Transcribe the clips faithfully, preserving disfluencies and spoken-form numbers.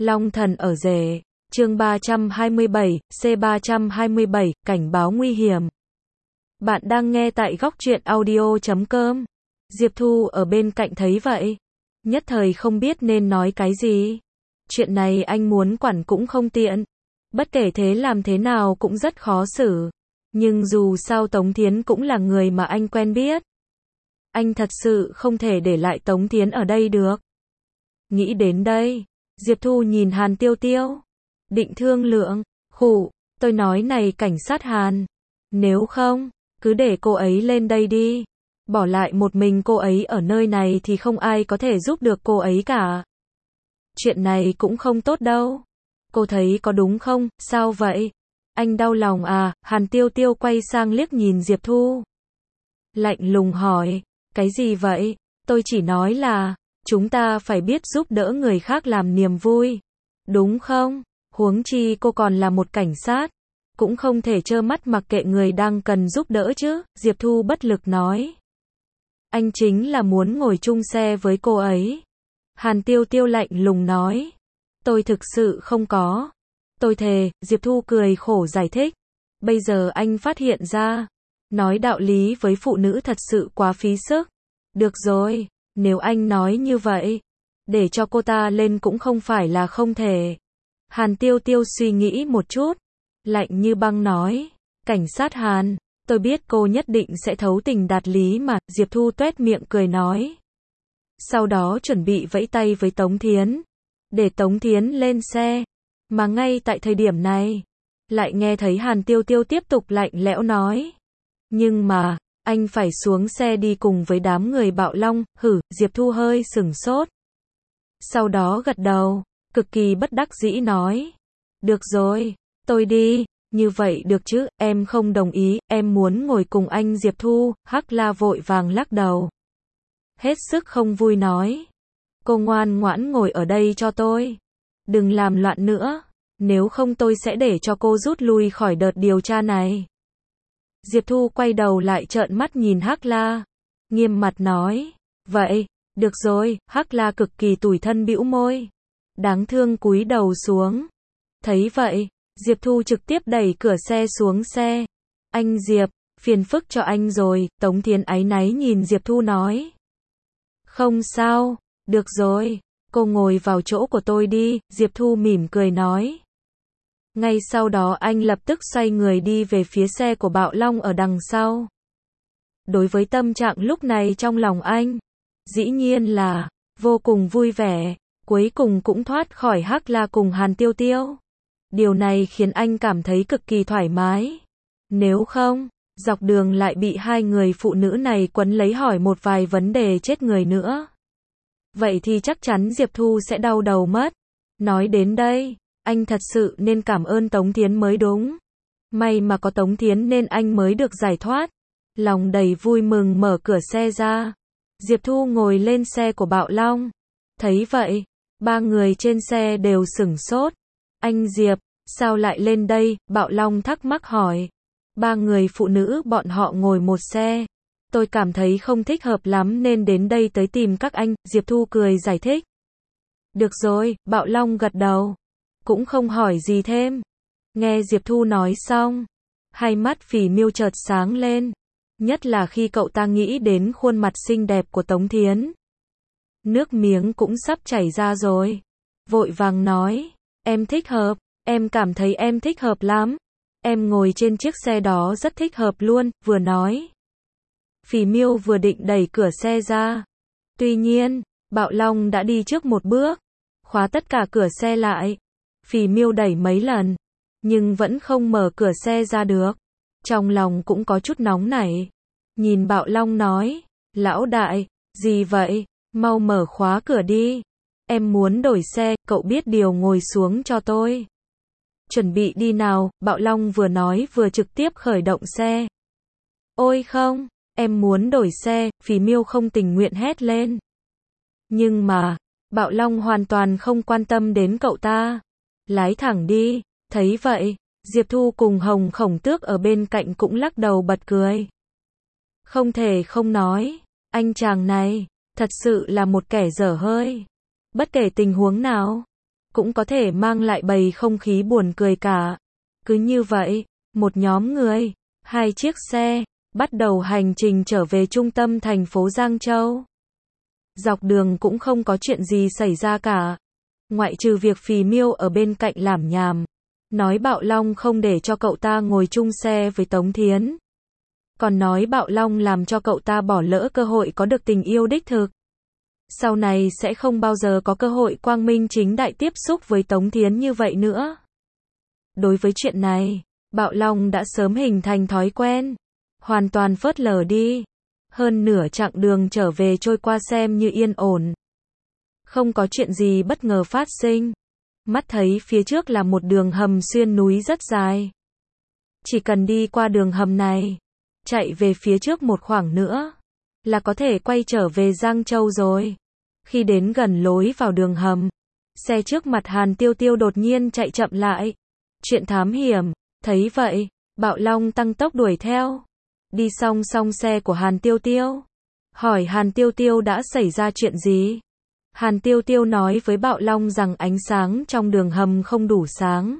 Long thần ở rể, chương ba trăm hai mươi bảy, C ba trăm hai mươi bảy, cảnh báo nguy hiểm. Bạn đang nghe tại góc truyện audio chấm com. Diệp Thu ở bên cạnh thấy vậy, nhất thời không biết nên nói cái gì. Chuyện này anh muốn quản cũng không tiện. Bất kể thế làm thế nào cũng rất khó xử. Nhưng dù sao Tống Thiến cũng là người mà anh quen biết. Anh thật sự không thể để lại Tống Thiến ở đây được. Nghĩ đến đây, Diệp Thu nhìn Hàn Tiêu Tiêu. Định thương lượng, khụ, tôi nói này cảnh sát Hàn. Nếu không, cứ để cô ấy lên đây đi. Bỏ lại một mình cô ấy ở nơi này thì không ai có thể giúp được cô ấy cả. Chuyện này cũng không tốt đâu. Cô thấy có đúng không, sao vậy? Anh đau lòng à? Hàn Tiêu Tiêu quay sang liếc nhìn Diệp Thu. Lạnh lùng hỏi, cái gì vậy? Tôi chỉ nói là, chúng ta phải biết giúp đỡ người khác làm niềm vui. Đúng không? Huống chi cô còn là một cảnh sát. Cũng không thể trơ mắt mặc kệ người đang cần giúp đỡ chứ, Diệp Thu bất lực nói. Anh chính là muốn ngồi chung xe với cô ấy. Hàn Tiêu Tiêu lạnh lùng nói. Tôi thực sự không có. Tôi thề, Diệp Thu cười khổ giải thích. Bây giờ anh phát hiện ra. Nói đạo lý với phụ nữ thật sự quá phí sức. Được rồi, nếu anh nói như vậy, để cho cô ta lên cũng không phải là không thể. Hàn Tiêu Tiêu suy nghĩ một chút. Lạnh như băng nói. Cảnh sát Hàn, tôi biết cô nhất định sẽ thấu tình đạt lý mà, Diệp Thu tuét miệng cười nói. Sau đó chuẩn bị vẫy tay với Tống Thiến. Để Tống Thiến lên xe. Mà ngay tại thời điểm này, lại nghe thấy Hàn Tiêu Tiêu tiếp tục lạnh lẽo nói. Nhưng mà, anh phải xuống xe đi cùng với đám người Bạo Long, hử, Diệp Thu hơi sửng sốt. Sau đó gật đầu, cực kỳ bất đắc dĩ nói. Được rồi, tôi đi, như vậy được chứ, em không đồng ý, em muốn ngồi cùng anh Diệp Thu, Hắc La vội vàng lắc đầu. Hết sức không vui nói. Cô ngoan ngoãn ngồi ở đây cho tôi. Đừng làm loạn nữa, nếu không tôi sẽ để cho cô rút lui khỏi đợt điều tra này. Diệp Thu quay đầu lại trợn mắt nhìn Hắc La, nghiêm mặt nói, vậy, được rồi, Hắc La cực kỳ tủi thân bĩu môi, đáng thương cúi đầu xuống. Thấy vậy, Diệp Thu trực tiếp đẩy cửa xe xuống xe. Anh Diệp, phiền phức cho anh rồi, Tống Thiến áy náy nhìn Diệp Thu nói. Không sao, được rồi, cô ngồi vào chỗ của tôi đi, Diệp Thu mỉm cười nói. Ngay sau đó anh lập tức xoay người đi về phía xe của Bạo Long ở đằng sau. Đối với tâm trạng lúc này trong lòng anh, dĩ nhiên là vô cùng vui vẻ, cuối cùng cũng thoát khỏi Hắc La cùng Hàn Tiêu Tiêu. Điều này khiến anh cảm thấy cực kỳ thoải mái. Nếu không, dọc đường lại bị hai người phụ nữ này quấn lấy hỏi một vài vấn đề chết người nữa. Vậy thì chắc chắn Diệp Thu sẽ đau đầu mất. Nói đến đây, anh thật sự nên cảm ơn Tống Thiến mới đúng. May mà có Tống Thiến nên anh mới được giải thoát. Lòng đầy vui mừng mở cửa xe ra. Diệp Thu ngồi lên xe của Bạo Long. Thấy vậy, ba người trên xe đều sửng sốt. Anh Diệp, sao lại lên đây? Bạo Long thắc mắc hỏi. Ba người phụ nữ bọn họ ngồi một xe. Tôi cảm thấy không thích hợp lắm nên đến đây tới tìm các anh, Diệp Thu cười giải thích. Được rồi, Bạo Long gật đầu. Cũng không hỏi gì thêm. Nghe Diệp Thu nói xong, hai mắt Phỉ Miêu chợt sáng lên. Nhất là khi cậu ta nghĩ đến khuôn mặt xinh đẹp của Tống Thiến. Nước miếng cũng sắp chảy ra rồi. Vội vàng nói, em thích hợp, em cảm thấy em thích hợp lắm. Em ngồi trên chiếc xe đó rất thích hợp luôn, vừa nói. Phỉ Miêu vừa định đẩy cửa xe ra. Tuy nhiên, Bạo Long đã đi trước một bước, khóa tất cả cửa xe lại. Phỉ Miêu đẩy mấy lần, nhưng vẫn không mở cửa xe ra được. Trong lòng cũng có chút nóng nảy. Nhìn Bạo Long nói, lão đại, gì vậy, mau mở khóa cửa đi. Em muốn đổi xe, cậu biết điều ngồi xuống cho tôi. Chuẩn bị đi nào, Bạo Long vừa nói vừa trực tiếp khởi động xe. Ôi không, em muốn đổi xe, Phỉ Miêu không tình nguyện hét lên. Nhưng mà, Bạo Long hoàn toàn không quan tâm đến cậu ta. Lái thẳng đi, thấy vậy, Diệp Thu cùng Hồng Khổng Tước ở bên cạnh cũng lắc đầu bật cười. Không thể không nói, anh chàng này, thật sự là một kẻ dở hơi. Bất kể tình huống nào, cũng có thể mang lại bầy không khí buồn cười cả. Cứ như vậy, một nhóm người, hai chiếc xe, bắt đầu hành trình trở về trung tâm thành phố Giang Châu. Dọc đường cũng không có chuyện gì xảy ra cả. Ngoại trừ việc Phì Miêu ở bên cạnh lảm nhảm, nói Bạo Long không để cho cậu ta ngồi chung xe với Tống Thiến. Còn nói Bạo Long làm cho cậu ta bỏ lỡ cơ hội có được tình yêu đích thực. Sau này sẽ không bao giờ có cơ hội quang minh chính đại tiếp xúc với Tống Thiến như vậy nữa. Đối với chuyện này, Bạo Long đã sớm hình thành thói quen, hoàn toàn phớt lờ đi. Hơn nửa chặng đường trở về trôi qua xem như yên ổn. Không có chuyện gì bất ngờ phát sinh. Mắt thấy phía trước là một đường hầm xuyên núi rất dài. Chỉ cần đi qua đường hầm này, chạy về phía trước một khoảng nữa, là có thể quay trở về Giang Châu rồi. Khi đến gần lối vào đường hầm, xe trước mặt Hàn Tiêu Tiêu đột nhiên chạy chậm lại. Chuyện thám hiểm, thấy vậy, Bạo Long tăng tốc đuổi theo. Đi song song xe của Hàn Tiêu Tiêu. Hỏi Hàn Tiêu Tiêu đã xảy ra chuyện gì? Hàn Tiêu Tiêu nói với Bạo Long rằng ánh sáng trong đường hầm không đủ sáng.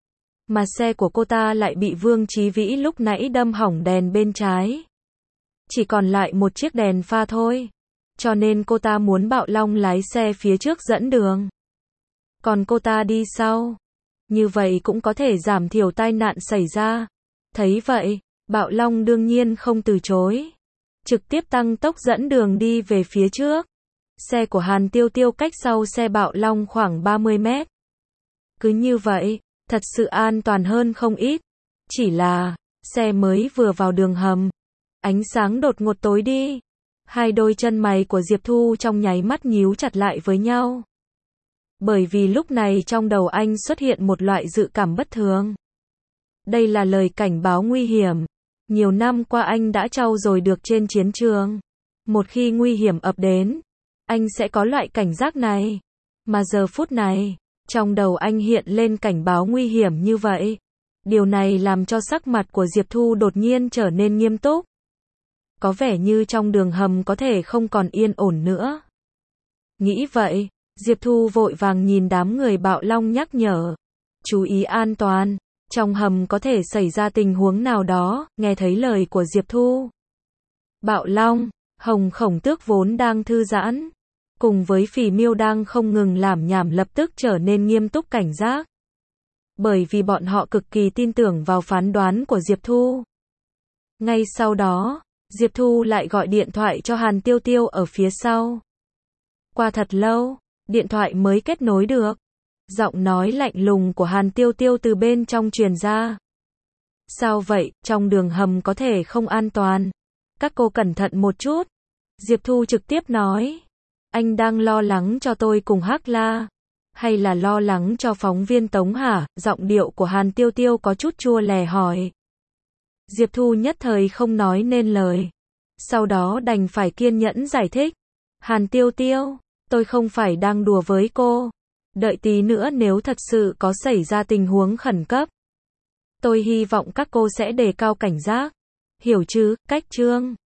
Mà xe của cô ta lại bị Vương Chí Vĩ lúc nãy đâm hỏng đèn bên trái. Chỉ còn lại một chiếc đèn pha thôi. Cho nên cô ta muốn Bạo Long lái xe phía trước dẫn đường. Còn cô ta đi sau. Như vậy cũng có thể giảm thiểu tai nạn xảy ra. Thấy vậy, Bạo Long đương nhiên không từ chối. Trực tiếp tăng tốc dẫn đường đi về phía trước. Xe của Hàn Tiêu Tiêu cách sau xe Bạo Long khoảng ba mươi mét. Cứ như vậy, thật sự an toàn hơn không ít. Chỉ là, xe mới vừa vào đường hầm. Ánh sáng đột ngột tối đi. Hai đôi chân mày của Diệp Thu trong nháy mắt nhíu chặt lại với nhau. Bởi vì lúc này trong đầu anh xuất hiện một loại dự cảm bất thường. Đây là lời cảnh báo nguy hiểm. Nhiều năm qua anh đã trau dồi được trên chiến trường. Một khi nguy hiểm ập đến, anh sẽ có loại cảnh giác này. Mà giờ phút này, trong đầu anh hiện lên cảnh báo nguy hiểm như vậy. Điều này làm cho sắc mặt của Diệp Thu đột nhiên trở nên nghiêm túc. Có vẻ như trong đường hầm có thể không còn yên ổn nữa. Nghĩ vậy, Diệp Thu vội vàng nhìn đám người Bạo Long nhắc nhở. Chú ý an toàn, trong hầm có thể xảy ra tình huống nào đó, nghe thấy lời của Diệp Thu. Bạo Long, Hồng Khổng Tước vốn đang thư giãn, cùng với Phì Miêu đang không ngừng lảm nhảm lập tức trở nên nghiêm túc cảnh giác. Bởi vì bọn họ cực kỳ tin tưởng vào phán đoán của Diệp Thu. Ngay sau đó, Diệp Thu lại gọi điện thoại cho Hàn Tiêu Tiêu ở phía sau. Qua thật lâu, điện thoại mới kết nối được. Giọng nói lạnh lùng của Hàn Tiêu Tiêu từ bên trong truyền ra. Sao vậy, trong đường hầm có thể không an toàn. Các cô cẩn thận một chút. Diệp Thu trực tiếp nói. Anh đang lo lắng cho tôi cùng Hắc La. Hay là lo lắng cho phóng viên Tống hả? Giọng điệu của Hàn Tiêu Tiêu có chút chua lè hỏi. Diệp Thu nhất thời không nói nên lời. Sau đó đành phải kiên nhẫn giải thích. Hàn Tiêu Tiêu, tôi không phải đang đùa với cô. Đợi tí nữa nếu thật sự có xảy ra tình huống khẩn cấp, tôi hy vọng các cô sẽ đề cao cảnh giác. Hiểu chứ, cách chương.